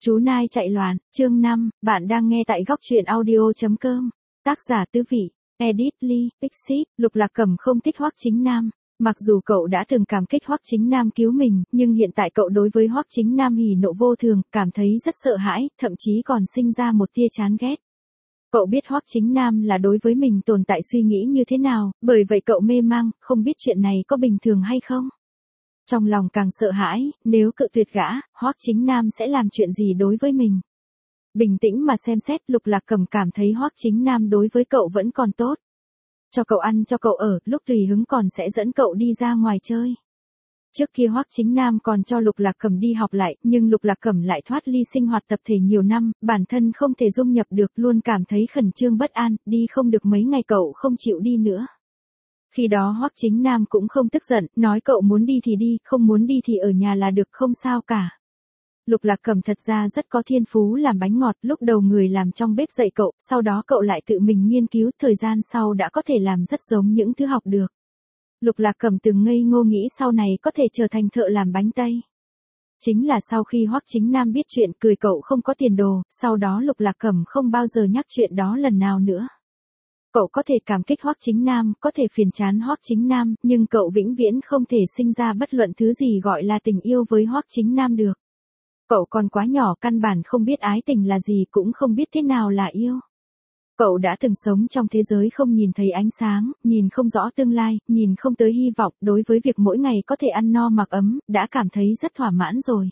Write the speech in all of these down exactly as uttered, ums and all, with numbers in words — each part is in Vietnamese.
Chú Nai chạy loạn, chương năm, bạn đang nghe tại góc truyện audio.com. Tác giả Tứ Vị, Edit Lee, Pixie. Lục Lạc Cẩm không thích Hoắc Chính Nam. Mặc dù cậu đã từng cảm kích Hoắc Chính Nam cứu mình, nhưng hiện tại cậu đối với Hoắc Chính Nam hỉ nộ vô thường, cảm thấy rất sợ hãi, thậm chí còn sinh ra một tia chán ghét. Cậu biết Hoắc Chính Nam là đối với mình tồn tại suy nghĩ như thế nào, bởi vậy cậu mê mang, không biết chuyện này có bình thường hay không. Trong lòng càng sợ hãi, nếu cự tuyệt gã, Hoắc Chính Nam sẽ làm chuyện gì đối với mình. Bình tĩnh mà xem xét, Lục Lạc Cẩm cảm thấy Hoắc Chính Nam đối với cậu vẫn còn tốt. Cho cậu ăn cho cậu ở, lúc tùy hứng còn sẽ dẫn cậu đi ra ngoài chơi. Trước kia Hoắc Chính Nam còn cho Lục Lạc Cẩm đi học lại, nhưng Lục Lạc Cẩm lại thoát ly sinh hoạt tập thể nhiều năm, bản thân không thể dung nhập được, luôn cảm thấy khẩn trương bất an, đi không được mấy ngày cậu không chịu đi nữa. Khi đó Hoắc Chính Nam cũng không tức giận, nói cậu muốn đi thì đi, không muốn đi thì ở nhà là được, không sao cả. Lục Lạc Cẩm thật ra rất có thiên phú làm bánh ngọt, lúc đầu người làm trong bếp dạy cậu, sau đó cậu lại tự mình nghiên cứu, thời gian sau đã có thể làm rất giống những thứ học được. Lục Lạc Cẩm từng ngây ngô nghĩ sau này có thể trở thành thợ làm bánh Tây. Chính là sau khi Hoắc Chính Nam biết chuyện, cười cậu không có tiền đồ, sau đó Lục Lạc Cẩm không bao giờ nhắc chuyện đó lần nào nữa. Cậu có thể cảm kích Hoắc Chính Nam, có thể phiền chán Hoắc Chính Nam, nhưng cậu vĩnh viễn không thể sinh ra bất luận thứ gì gọi là tình yêu với Hoắc Chính Nam được. Cậu còn quá nhỏ, căn bản không biết ái tình là gì, cũng không biết thế nào là yêu. Cậu đã từng sống trong thế giới không nhìn thấy ánh sáng, nhìn không rõ tương lai, nhìn không tới hy vọng, đối với việc mỗi ngày có thể ăn no mặc ấm, đã cảm thấy rất thỏa mãn rồi.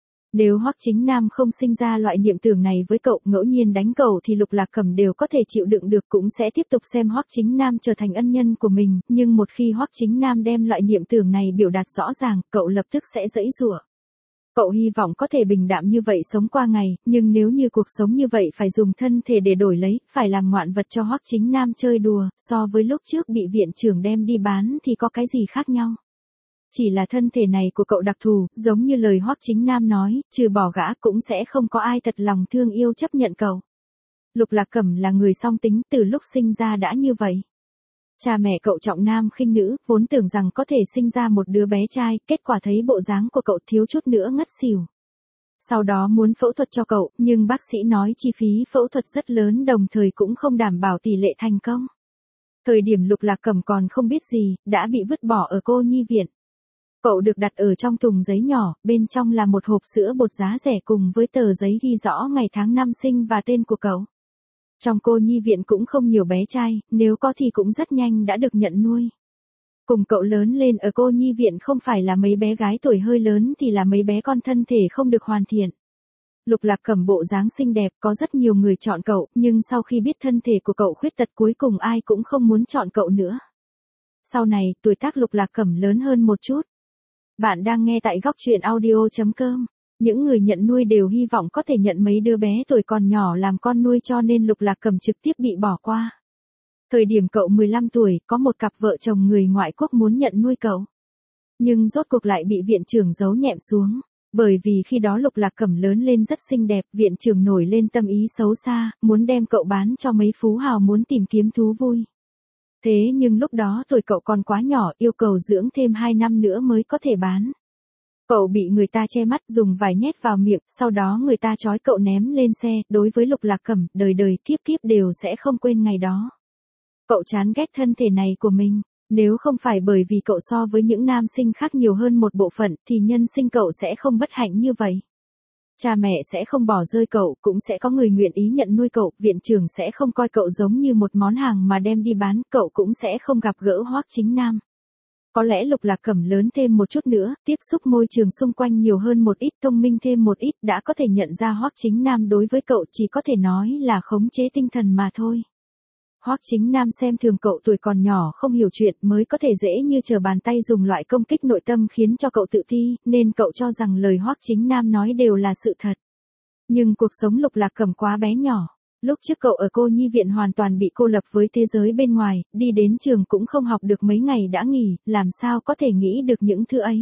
Nếu Hoắc Chính Nam không sinh ra loại niệm tưởng này với cậu, ngẫu nhiên đánh cậu thì Lục Lạc Cẩm đều có thể chịu đựng được, cũng sẽ tiếp tục xem Hoắc Chính Nam trở thành ân nhân của mình, nhưng một khi Hoắc Chính Nam đem loại niệm tưởng này biểu đạt rõ ràng, cậu lập tức sẽ giãy giụa. Cậu hy vọng có thể bình đạm như vậy sống qua ngày, nhưng nếu như cuộc sống như vậy phải dùng thân thể để đổi lấy, phải làm ngoạn vật cho Hoắc Chính Nam chơi đùa, so với lúc trước bị viện trưởng đem đi bán thì có cái gì khác nhau. Chỉ là thân thể này của cậu đặc thù, giống như lời Hoắc Chính Nam nói, trừ bỏ gã cũng sẽ không có ai thật lòng thương yêu chấp nhận cậu. Lục Lạc Cẩm là người song tính, từ lúc sinh ra đã như vậy. Cha mẹ cậu trọng nam khinh nữ, vốn tưởng rằng có thể sinh ra một đứa bé trai, kết quả thấy bộ dáng của cậu thiếu chút nữa ngất xỉu. Sau đó muốn phẫu thuật cho cậu, nhưng bác sĩ nói chi phí phẫu thuật rất lớn, đồng thời cũng không đảm bảo tỷ lệ thành công. Thời điểm Lục Lạc Cẩm còn không biết gì, đã bị vứt bỏ ở cô nhi viện. Cậu được đặt ở trong thùng giấy nhỏ, bên trong là một hộp sữa bột giá rẻ cùng với tờ giấy ghi rõ ngày tháng năm sinh và tên của cậu. Trong cô nhi viện cũng không nhiều bé trai, nếu có thì cũng rất nhanh đã được nhận nuôi. Cùng cậu lớn lên ở cô nhi viện không phải là mấy bé gái tuổi hơi lớn thì là mấy bé con thân thể không được hoàn thiện. Lục Lạc Cẩm bộ dáng xinh đẹp, có rất nhiều người chọn cậu, nhưng sau khi biết thân thể của cậu khuyết tật cuối cùng ai cũng không muốn chọn cậu nữa. Sau này, tuổi tác Lục Lạc Cẩm lớn hơn một chút. Bạn đang nghe tại góc truyện audio.com. Những người nhận nuôi đều hy vọng có thể nhận mấy đứa bé tuổi còn nhỏ làm con nuôi, cho nên Lục Lạc Cẩm trực tiếp bị bỏ qua. Thời điểm cậu mười lăm tuổi, có một cặp vợ chồng người ngoại quốc muốn nhận nuôi cậu. Nhưng rốt cuộc lại bị viện trưởng giấu nhẹm xuống. Bởi vì khi đó Lục Lạc Cẩm lớn lên rất xinh đẹp, viện trưởng nổi lên tâm ý xấu xa, muốn đem cậu bán cho mấy phú hào muốn tìm kiếm thú vui. Thế nhưng lúc đó tuổi cậu còn quá nhỏ, yêu cầu dưỡng thêm hai năm nữa mới có thể bán. Cậu bị người ta che mắt, dùng vải nhét vào miệng, sau đó người ta trói cậu ném lên xe. Đối với Lục Lạc Cẩm, đời đời kiếp kiếp đều sẽ không quên ngày đó. Cậu chán ghét thân thể này của mình. Nếu không phải bởi vì cậu so với những nam sinh khác nhiều hơn một bộ phận, thì nhân sinh cậu sẽ không bất hạnh như vậy. Cha mẹ sẽ không bỏ rơi cậu, cũng sẽ có người nguyện ý nhận nuôi cậu, viện trưởng sẽ không coi cậu giống như một món hàng mà đem đi bán, cậu cũng sẽ không gặp gỡ Hoắc Chính Nam. Có lẽ Lục Lạc Cẩm lớn thêm một chút nữa, tiếp xúc môi trường xung quanh nhiều hơn một ít, thông minh thêm một ít, đã có thể nhận ra Hoắc Chính Nam đối với cậu chỉ có thể nói là khống chế tinh thần mà thôi. Hoắc Chính Nam xem thường cậu tuổi còn nhỏ không hiểu chuyện, mới có thể dễ như trở bàn tay dùng loại công kích nội tâm khiến cho cậu tự ti, nên cậu cho rằng lời Hoắc Chính Nam nói đều là sự thật. Nhưng cuộc sống Lục Lạc Cẩm quá bé nhỏ. Lúc trước cậu ở cô nhi viện hoàn toàn bị cô lập với thế giới bên ngoài, đi đến trường cũng không học được mấy ngày đã nghỉ, làm sao có thể nghĩ được những thứ ấy.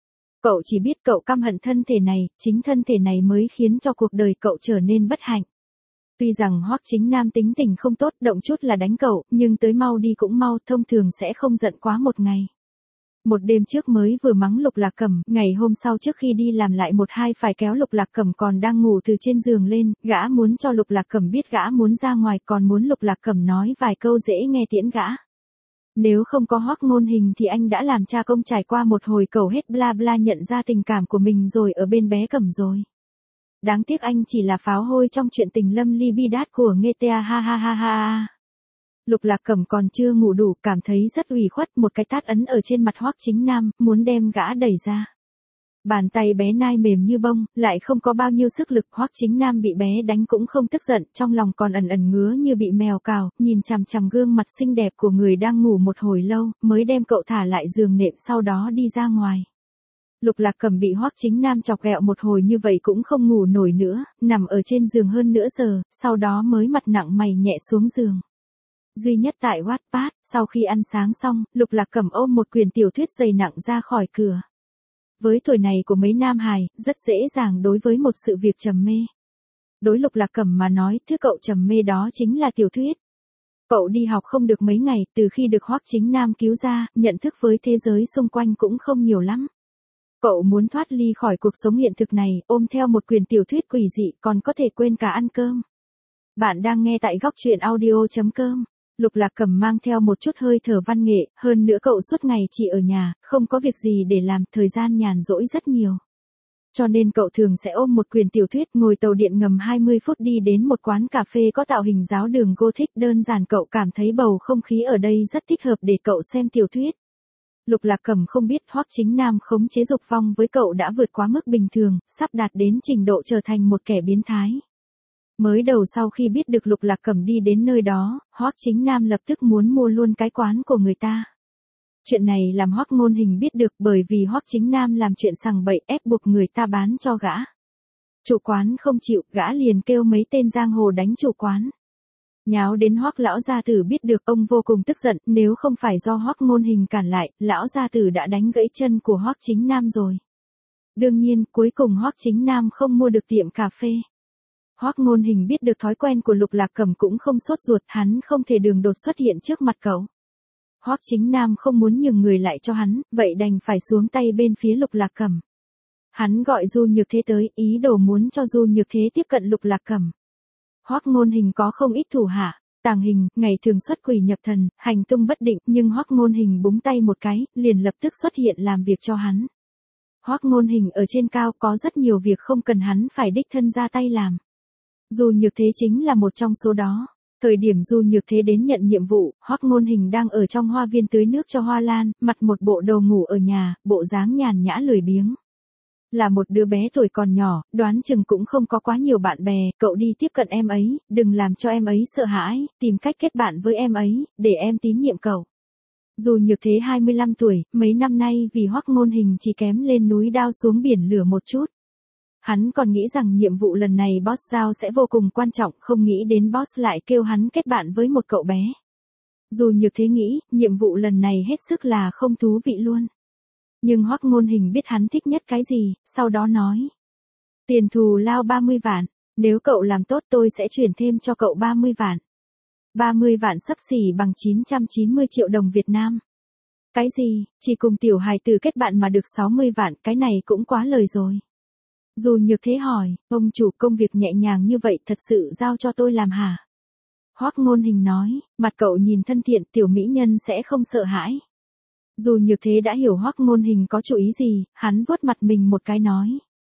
Cậu chỉ biết cậu căm hận thân thể này, chính thân thể này mới khiến cho cuộc đời cậu trở nên bất hạnh. Tuy rằng Hoắc Chính Nam tính tình không tốt, động chút là đánh cậu, nhưng tới mau đi cũng mau, thông thường sẽ không giận quá một ngày. Một đêm trước mới vừa mắng Lục Lạc Cẩm, ngày hôm sau trước khi đi làm lại một hai phải kéo Lục Lạc Cẩm còn đang ngủ từ trên giường lên, gã muốn cho Lục Lạc Cẩm biết gã muốn ra ngoài, còn muốn Lục Lạc Cẩm nói vài câu dễ nghe tiễn gã. Nếu không có Hoắc Ngôn Hình thì anh đã làm cha công trải qua một hồi cầu hết bla bla nhận ra tình cảm của mình rồi ở bên bé Cẩm rồi. Đáng tiếc anh chỉ là pháo hôi trong chuyện tình lâm ly bi đát của Nghê Tea ha ha ha ha. Lục Lạc Cẩm còn chưa ngủ đủ, cảm thấy rất ủy khuất, một cái tát ấn ở trên mặt Hoắc Chính Nam, muốn đem gã đẩy ra. Bàn tay bé nai mềm như bông, lại không có bao nhiêu sức lực, Hoắc Chính Nam bị bé đánh cũng không tức giận, trong lòng còn ẩn ẩn ngứa như bị mèo cào, nhìn chằm chằm gương mặt xinh đẹp của người đang ngủ một hồi lâu, mới đem cậu thả lại giường nệm sau đó đi ra ngoài. Lục Lạc Cẩm bị Hoắc Chính Nam chọc ghẹo một hồi như vậy cũng không ngủ nổi nữa, nằm ở trên giường hơn nửa giờ, sau đó mới mặt nặng mày nhẹ xuống giường. Duy nhất tại Wattpad, sau khi ăn sáng xong, Lục Lạc Cẩm ôm một quyển tiểu thuyết dày nặng ra khỏi cửa. Với tuổi này của mấy nam hài, rất dễ dàng đối với một sự việc trầm mê. Đối Lục Lạc Cẩm mà nói, thứ cậu trầm mê đó chính là tiểu thuyết. Cậu đi học không được mấy ngày, từ khi được Hoắc Chính Nam cứu ra, nhận thức với thế giới xung quanh cũng không nhiều lắm. Cậu muốn thoát ly khỏi cuộc sống hiện thực này, ôm theo một quyển tiểu thuyết quỷ dị, còn có thể quên cả ăn cơm. Bạn đang nghe tại góc truyện audio chấm com. Lục Lạc Cẩm mang theo một chút hơi thở văn nghệ, hơn nữa cậu suốt ngày chỉ ở nhà, không có việc gì để làm, thời gian nhàn rỗi rất nhiều. Cho nên cậu thường sẽ ôm một quyển tiểu thuyết, ngồi tàu điện ngầm hai mươi phút đi đến một quán cà phê có tạo hình giáo đường Gothic đơn giản, cậu cảm thấy bầu không khí ở đây rất thích hợp để cậu xem tiểu thuyết. Lục Lạc Cẩm không biết Hoắc Chính Nam khống chế dục vong với cậu đã vượt quá mức bình thường, sắp đạt đến trình độ trở thành một kẻ biến thái. Mới đầu sau khi biết được Lục Lạc Cẩm đi đến nơi đó, Hoắc Chính Nam lập tức muốn mua luôn cái quán của người ta. Chuyện này làm Hoắc Ngôn Hình biết được, bởi vì Hoắc Chính Nam làm chuyện sằng bậy ép buộc người ta bán cho gã. Chủ quán không chịu, gã liền kêu mấy tên giang hồ đánh chủ quán. Nháo đến Hoắc lão gia tử biết được, ông vô cùng tức giận, nếu không phải do Hoắc Ngôn Hình cản lại, lão gia tử đã đánh gãy chân của Hoắc Chính Nam rồi. Đương nhiên, cuối cùng Hoắc Chính Nam không mua được tiệm cà phê. Hoắc Ngôn Hình biết được thói quen của Lục Lạc Cẩm cũng không sốt ruột, hắn không thể đường đột xuất hiện trước mặt cậu. Hoắc Chính Nam không muốn nhường người lại cho hắn, vậy đành phải xuống tay bên phía Lục Lạc Cẩm. Hắn gọi Du Nhược Thế tới, ý đồ muốn cho Du Nhược Thế tiếp cận Lục Lạc Cẩm. Hoắc Ngôn Hình có không ít thủ hạ, Tàng Hình, ngày thường xuất quỷ nhập thần, hành tung bất định, nhưng Hoắc Ngôn Hình búng tay một cái, liền lập tức xuất hiện làm việc cho hắn. Hoắc Ngôn Hình ở trên cao, có rất nhiều việc không cần hắn phải đích thân ra tay làm. Du Nhược Thế chính là một trong số đó. Thời điểm Du Nhược Thế đến nhận nhiệm vụ, Hoắc Ngôn Hình đang ở trong hoa viên tưới nước cho hoa lan, mặc một bộ đồ ngủ ở nhà, bộ dáng nhàn nhã lười biếng. Là một đứa bé tuổi còn nhỏ, đoán chừng cũng không có quá nhiều bạn bè, cậu đi tiếp cận em ấy, đừng làm cho em ấy sợ hãi, tìm cách kết bạn với em ấy, để em tín nhiệm cậu. Du Nhược Thế hai mươi lăm tuổi, mấy năm nay vì Hoắc Ngôn Hình chỉ kém lên núi đao xuống biển lửa một chút. Hắn còn nghĩ rằng nhiệm vụ lần này boss giao sẽ vô cùng quan trọng, không nghĩ đến boss lại kêu hắn kết bạn với một cậu bé. Du Nhược Thế nghĩ, nhiệm vụ lần này hết sức là không thú vị luôn. Nhưng Hoắc Ngôn Hình biết hắn thích nhất cái gì, sau đó nói. Tiền thù lao ba mươi vạn, nếu cậu làm tốt tôi sẽ chuyển thêm cho cậu ba mươi vạn. ba mươi vạn xấp xỉ bằng chín trăm chín mươi triệu đồng Việt Nam. Cái gì, chỉ cùng tiểu hài tử kết bạn mà được sáu mươi vạn, cái này cũng quá lời rồi. Du Nhược Thế hỏi, ông chủ, công việc nhẹ nhàng như vậy thật sự giao cho tôi làm hả? Hoắc Ngôn Hình nói, mặt cậu nhìn thân thiện, tiểu mỹ nhân sẽ không sợ hãi. Du Nhược Thế đã hiểu Hoắc Ngôn Hình có chủ ý gì, hắn vuốt mặt mình một cái nói.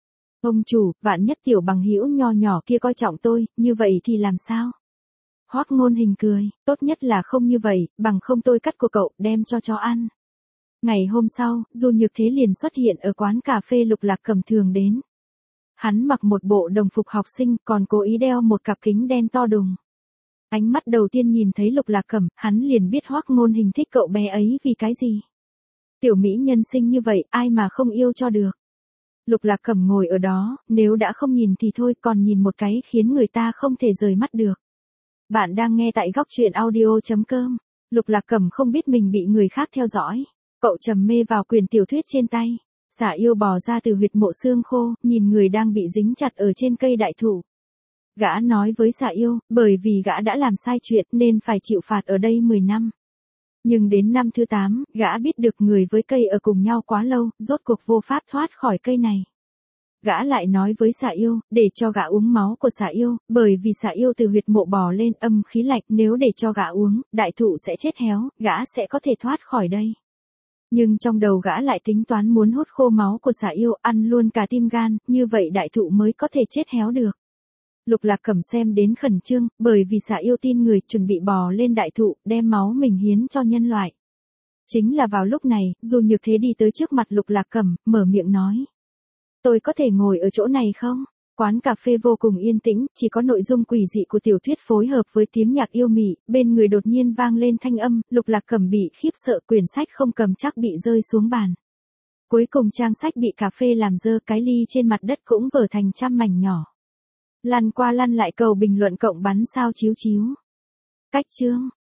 Ông chủ, vạn nhất tiểu bằng hữu nho nhỏ kia coi trọng tôi, như vậy thì làm sao? Hoắc Ngôn Hình cười, tốt nhất là không như vậy, bằng không tôi cắt của cậu, đem cho chó ăn. Ngày hôm sau, Du Nhược Thế liền xuất hiện ở quán cà phê Lục Lạc Cẩm thường đến. Hắn mặc một bộ đồng phục học sinh, còn cố ý đeo một cặp kính đen to đùng. Ánh mắt đầu tiên nhìn thấy Lục Lạc Cẩm, hắn liền biết Hoắc Ngôn Hình thích cậu bé ấy vì cái gì. Tiểu mỹ nhân xinh như vậy, ai mà không yêu cho được. Lục Lạc Cẩm ngồi ở đó, nếu đã không nhìn thì thôi, còn nhìn một cái khiến người ta không thể rời mắt được. Bạn đang nghe tại góc truyện audio chấm com. Lục Lạc Cẩm không biết mình bị người khác theo dõi. Cậu trầm mê vào quyển tiểu thuyết trên tay. Xả Yêu bò ra từ huyệt mộ xương khô, nhìn người đang bị dính chặt ở trên cây đại thụ. Gã nói với Xả Yêu, bởi vì gã đã làm sai chuyện nên phải chịu phạt ở đây mười năm. Nhưng đến năm thứ tám, gã biết được người với cây ở cùng nhau quá lâu, rốt cuộc vô pháp thoát khỏi cây này. Gã lại nói với xà yêu, để cho gã uống máu của xà yêu, bởi vì xà yêu từ huyệt mộ bò lên âm khí lạnh, nếu để cho gã uống, đại thụ sẽ chết héo, gã sẽ có thể thoát khỏi đây. Nhưng trong đầu gã lại tính toán muốn hút khô máu của xà yêu, ăn luôn cả tim gan, như vậy đại thụ mới có thể chết héo được. Lục Lạc Cẩm xem đến khẩn trương, bởi vì xà yêu tin người chuẩn bị bò lên đại thụ, đem máu mình hiến cho nhân loại. Chính là vào lúc này, Dù Nhược Thế đi tới trước mặt Lục Lạc Cẩm, mở miệng nói. Tôi có thể ngồi ở chỗ này không? Quán cà phê vô cùng yên tĩnh, chỉ có nội dung quỷ dị của tiểu thuyết phối hợp với tiếng nhạc yêu mị, bên người đột nhiên vang lên thanh âm, Lục Lạc Cẩm bị khiếp sợ, quyển sách không cầm chắc bị rơi xuống bàn. Cuối cùng trang sách bị cà phê làm dơ, cái ly trên mặt đất cũng vỡ thành trăm mảnh nhỏ. Lăn qua lăn lại cầu bình luận cộng bắn sao chiếu chiếu. Cách chương